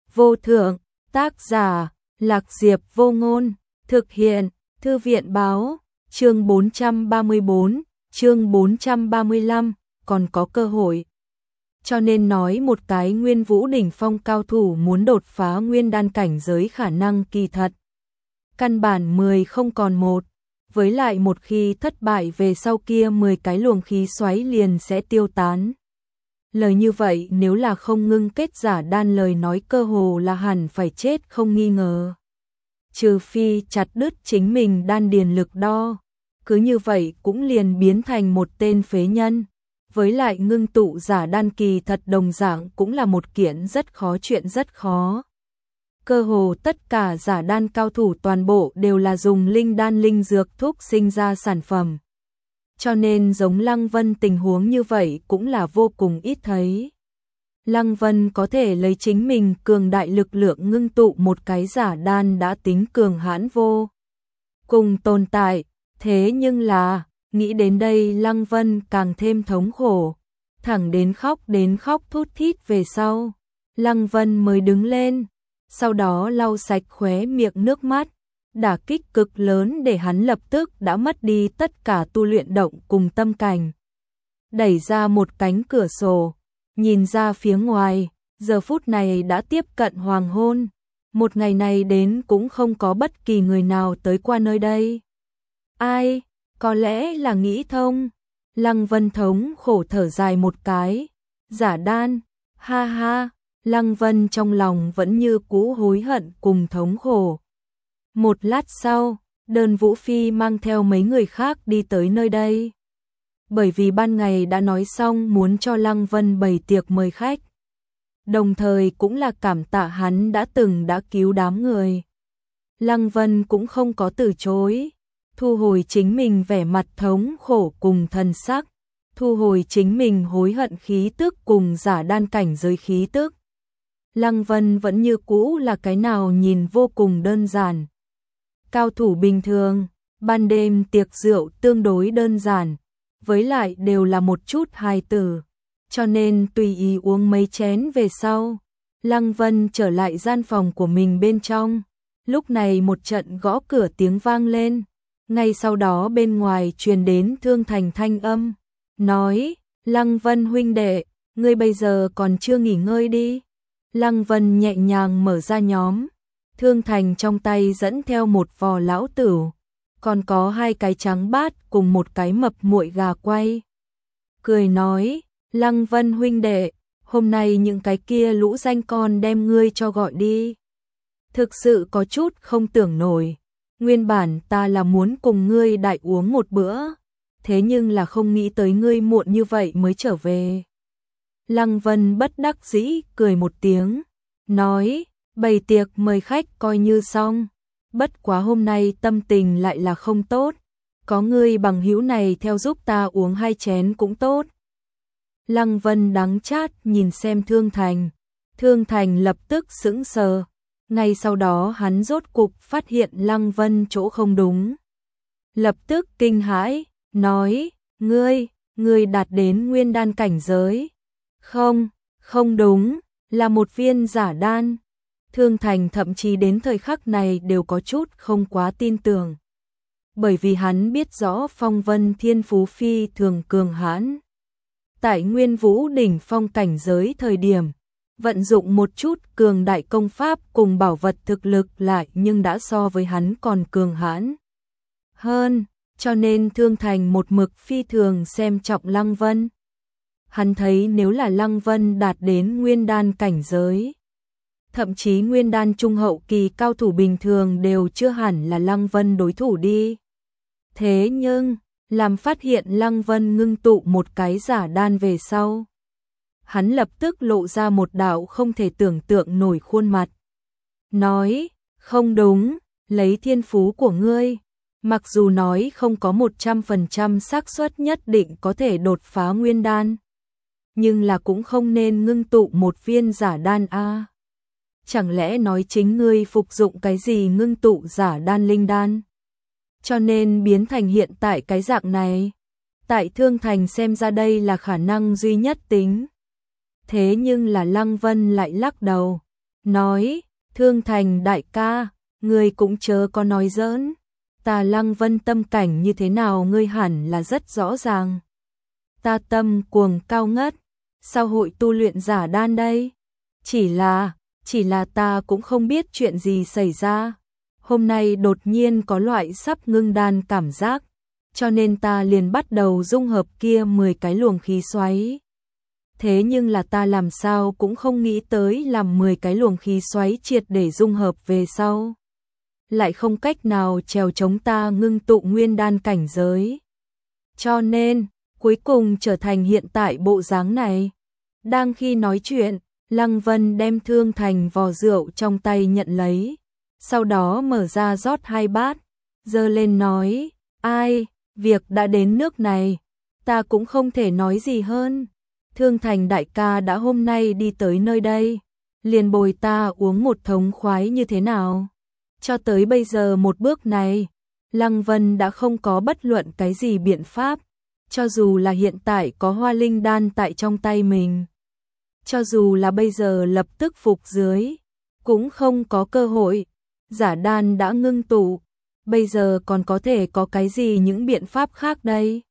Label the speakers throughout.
Speaker 1: vô thượng, tác giả, Lạc Diệp Vô Ngôn, thực hiện, Thư viện báo, chương 434, chương 435, còn có cơ hội. Cho nên nói một cái Nguyên Vũ đỉnh phong cao thủ muốn đột phá nguyên đan cảnh giới khả năng kỳ thật. Căn bản 10 không còn một, với lại một khi thất bại về sau kia 10 cái luồng khí xoáy liền sẽ tiêu tán. Lời như vậy nếu là không ngưng kết giả đan lời nói cơ hồ là hẳn phải chết không nghi ngờ. Trừ phi chặt đứt chính mình đan điền lực đo, cứ như vậy cũng liền biến thành một tên phế nhân. Với lại ngưng tụ giả đan kỳ thật đồng dạng cũng là một kiện rất khó chuyện rất khó. Cơ hồ tất cả giả đan cao thủ toàn bộ đều là dùng linh đan linh dược thuốc sinh ra sản phẩm. Cho nên giống Lăng Vân tình huống như vậy cũng là vô cùng ít thấy. Lăng Vân có thể lấy chính mình cường đại lực lượng ngưng tụ một cái giả đan đã tính cường hãn vô cùng tồn tại, thế nhưng là, nghĩ đến đây Lăng Vân càng thêm thống khổ, thẳng đến khóc thút thít về sau. Lăng Vân mới đứng lên, sau đó lau sạch khóe miệng nước mắt, đả kích cực lớn để hắn lập tức đã mất đi tất cả tu luyện động cùng tâm cảnh. Đẩy ra một cánh cửa sổ, nhìn ra phía ngoài, giờ phút này đã tiếp cận hoàng hôn, một ngày này đến cũng không có bất kỳ người nào tới qua nơi đây. Ai, có lẽ là nghĩ thông. Lăng Vân thống khổ thở dài một cái, giả đan, ha ha, Lăng Vân trong lòng vẫn như cũ hối hận cùng thống khổ. Một lát sau, Đơn Vũ Phi mang theo mấy người khác đi tới nơi đây. Bởi vì ban ngày đã nói xong muốn cho Lăng Vân bày tiệc mời khách. Đồng thời cũng là cảm tạ hắn đã cứu đám người. Lăng Vân cũng không có từ chối, thu hồi chính mình vẻ mặt thống khổ cùng thần sắc, thu hồi chính mình hối hận khí tức cùng giả đan cảnh giới khí tức. Lăng Vân vẫn như cũ là cái nào nhìn vô cùng đơn giản. Cao thủ bình thường, ban đêm tiệc rượu tương đối đơn giản, với lại đều là một chút hài tử, cho nên tùy ý uống mấy chén về sau. Lăng Vân trở lại gian phòng của mình bên trong, lúc này một trận gõ cửa tiếng vang lên, ngay sau đó bên ngoài truyền đến Thương Thành thanh âm, nói, Lăng Vân huynh đệ, ngươi bây giờ còn chưa nghỉ ngơi đi. Lăng Vân nhẹ nhàng mở ra nhóm, Thương Thành trong tay dẫn theo một vò lão tửu, còn có 2 cái trắng bát cùng một cái mập muội gà quay. Cười nói, Lăng Vân huynh đệ, hôm nay những cái kia lũ danh con đem ngươi cho gọi đi. Thực sự có chút không tưởng nổi, nguyên bản ta là muốn cùng ngươi đại uống một bữa, thế nhưng là không nghĩ tới ngươi muộn như vậy mới trở về. Lăng Vân bất đắc dĩ cười một tiếng, nói, bày tiệc mời khách coi như xong, bất quá hôm nay tâm tình lại là không tốt, có ngươi bằng hữu này theo giúp ta uống 2 chén cũng tốt. Lăng Vân đắng chát nhìn xem Thương Thành lập tức sững sờ, ngay sau đó hắn rốt cục phát hiện Lăng Vân chỗ không đúng. Lập tức kinh hãi, nói, ngươi đạt đến nguyên đan cảnh giới. Không đúng, là một viên giả đan. Thương Thành thậm chí đến thời khắc này đều có chút không quá tin tưởng. Bởi vì hắn biết rõ Phong Vân thiên phú phi thường cường hãn. Tại Nguyên Vũ đỉnh phong cảnh giới thời điểm, vận dụng một chút cường đại công pháp cùng bảo vật thực lực lại nhưng đã so với hắn còn cường hãn hơn, cho nên Thương Thành một mực phi thường xem trọng Lăng Vân. Hắn thấy nếu là Lăng Vân đạt đến nguyên đan cảnh giới, thậm chí nguyên đan trung hậu kỳ cao thủ bình thường đều chưa hẳn là Lăng Vân đối thủ đi. Thế nhưng, làm phát hiện Lăng Vân ngưng tụ một cái giả đan về sau, hắn lập tức lộ ra một đạo không thể tưởng tượng nổi khuôn mặt. Nói, không đúng, lấy thiên phú của ngươi, mặc dù nói không có 100% xác suất nhất định có thể đột phá nguyên đan, nhưng là cũng không nên ngưng tụ một viên giả đan a. Chẳng lẽ nói chính ngươi phục dụng cái gì ngưng tụ giả đan linh đan, cho nên biến thành hiện tại cái dạng này? Tại Thương Thành xem ra đây là khả năng duy nhất tính. Thế nhưng là Lăng Vân lại lắc đầu, nói, Thương Thành đại ca, ngươi cũng chớ có nói giỡn, ta Lăng Vân tâm cảnh như thế nào ngươi hẳn là rất rõ ràng. Ta tâm cuồng cao ngất, sao hội tu luyện giả đan đây? Chỉ là ta cũng không biết chuyện gì xảy ra. Hôm nay đột nhiên có loại sắp ngưng đan cảm giác, cho nên ta liền bắt đầu dung hợp kia 10 cái luồng khí xoáy. Thế nhưng là ta làm sao cũng không nghĩ tới làm 10 cái luồng khí xoáy triệt để dung hợp về sau. Lại không cách nào trèo chống ta ngưng tụ nguyên đan cảnh giới. Cho nên, cuối cùng trở thành hiện tại bộ dáng này. Đang khi nói chuyện, Lăng Vân đem Thương Thành vò rượu trong tay nhận lấy. Sau đó mở ra rót 2 bát, giơ lên nói, ai, việc đã đến nước này, ta cũng không thể nói gì hơn. Thương Thành đại ca đã hôm nay đi tới nơi đây, liền bồi ta uống một thống khoái như thế nào. Cho tới bây giờ một bước này, Lăng Vân đã không có bất luận cái gì biện pháp, cho dù là hiện tại có hoa linh đan tại trong tay mình. Cho dù là bây giờ lập tức phục dưới, cũng không có cơ hội, giả đan đã ngưng tụ, bây giờ còn có thể có cái gì những biện pháp khác đây.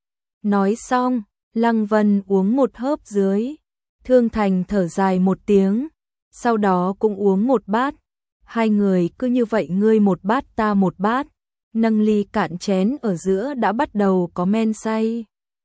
Speaker 1: Nói xong, Lăng Vân uống một hớp dưới, Thương Thành thở dài một tiếng, sau đó cũng uống một bát. Hai người cứ như vậy ngươi một bát ta một bát, nâng ly cạn chén ở giữa đã bắt đầu có men say.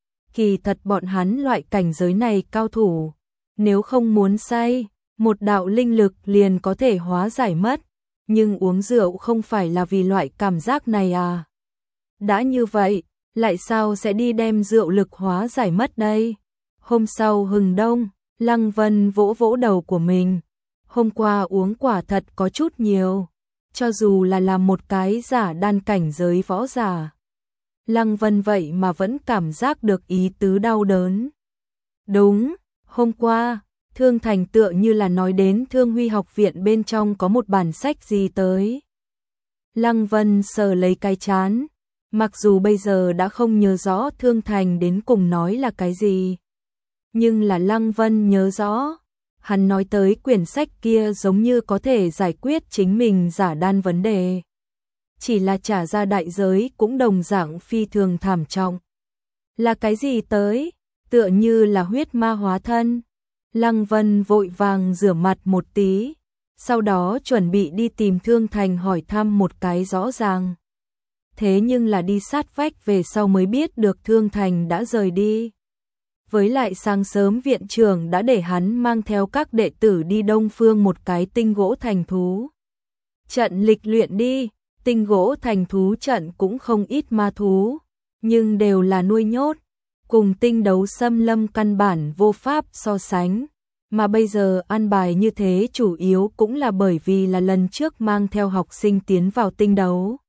Speaker 1: Kỳ thật bọn hắn loại cảnh giới này cao thủ, nếu không muốn say, một đạo linh lực liền có thể hóa giải mất, nhưng uống rượu không phải là vì loại cảm giác này à. Đã như vậy, lại sao sẽ đi đem rượu lực hóa giải mất đây? Hôm sau hừng đông, Lăng Vân vỗ vỗ đầu của mình. Hôm qua uống quả thật có chút nhiều, cho dù là làm một cái giả đan cảnh giới võ giả. Lăng Vân vậy mà vẫn cảm giác được ý tứ đau đớn. Đúng, hôm qua, Thương Thành tựa như là nói đến Thương Huy học viện bên trong có một bản sách gì tới. Lăng Vân sờ lấy cái trán, mặc dù bây giờ đã không nhớ rõ Thương Thành đến cùng nói là cái gì, nhưng là Lăng Vân nhớ rõ. Hắn nói tới quyển sách kia giống như có thể giải quyết chính mình giả đan vấn đề. Chỉ là trả ra đại giới cũng đồng dạng phi thường thảm trọng. Là cái gì tới? Tựa như là huyết ma hóa thân. Lăng Vân vội vàng rửa mặt một tí, sau đó chuẩn bị đi tìm Thương Thành hỏi thăm một cái rõ ràng. Thế nhưng là đi sát vách về sau mới biết được Thương Thành đã rời đi. Với lại sáng sớm viện trưởng đã để hắn mang theo các đệ tử đi Đông Phương một cái tinh gỗ thành thú trận lịch luyện đi. Tinh gỗ thành thú trận cũng không ít ma thú, nhưng đều là nuôi nhốt, cùng tinh đấu xâm lâm căn bản vô pháp so sánh. Mà bây giờ an bài như thế chủ yếu cũng là bởi vì là lần trước mang theo học sinh tiến vào tinh đấu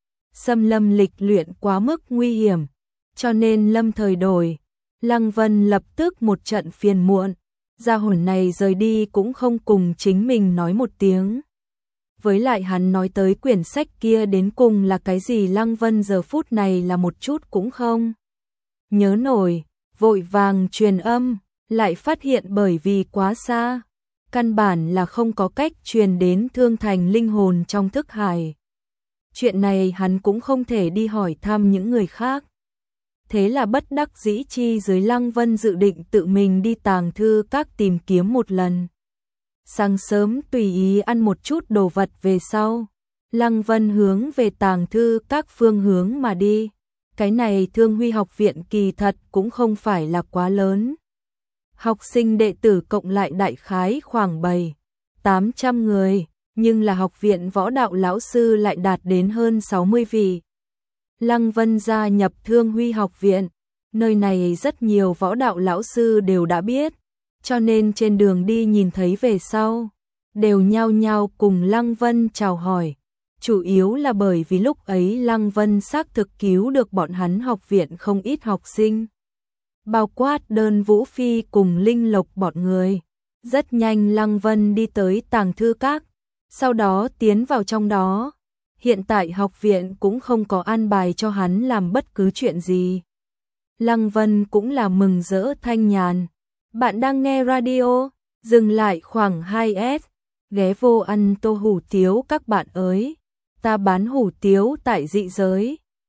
Speaker 1: xâm lâm lịch luyện quá mức nguy hiểm, cho nên lâm thời đổi. Lăng Vân lập tức một trận phiền muộn, gia hỏa này rời đi cũng không cùng chính mình nói một tiếng. Với lại hắn nói tới quyển sách kia đến cùng là cái gì Lăng Vân giờ phút này là một chút cũng không nhớ nổi, vội vàng truyền âm, lại phát hiện bởi vì quá xa, căn bản là không có cách truyền đến Thương Thành linh hồn trong thức hải. Chuyện này hắn cũng không thể đi hỏi thăm những người khác. Thế là bất đắc dĩ chi dưới Lăng Vân dự định tự mình đi tàng thư các tìm kiếm một lần. Sáng sớm tùy ý ăn một chút đồ vật về sau, Lăng Vân hướng về tàng thư các phương hướng mà đi. Cái này Thương Huy học viện kỳ thật cũng không phải là quá lớn. Học sinh đệ tử cộng lại đại khái khoảng 700-800 người, nhưng là học viện võ đạo lão sư lại đạt đến hơn 60 vị. Lăng Vân gia nhập Thương Huy học viện, nơi này rất nhiều võ đạo lão sư đều đã biết, cho nên trên đường đi nhìn thấy về sau, đều nhao nhao cùng Lăng Vân chào hỏi. Chủ yếu là bởi vì lúc ấy Lăng Vân xác thực cứu được bọn hắn học viện không ít học sinh. Bao quát Đơn Vũ Phi cùng Linh Lộc bọn người. Rất nhanh Lăng Vân đi tới tàng thư các, sau đó tiến vào trong đó. Hiện tại học viện cũng không có an bài cho hắn làm bất cứ chuyện gì. Lăng Vân cũng là mừng rỡ thanh nhàn. Bạn đang nghe radio, dừng lại khoảng 2S, ghé vô ăn tô hủ tiếu các bạn ơi. Ta bán hủ tiếu tại dị giới,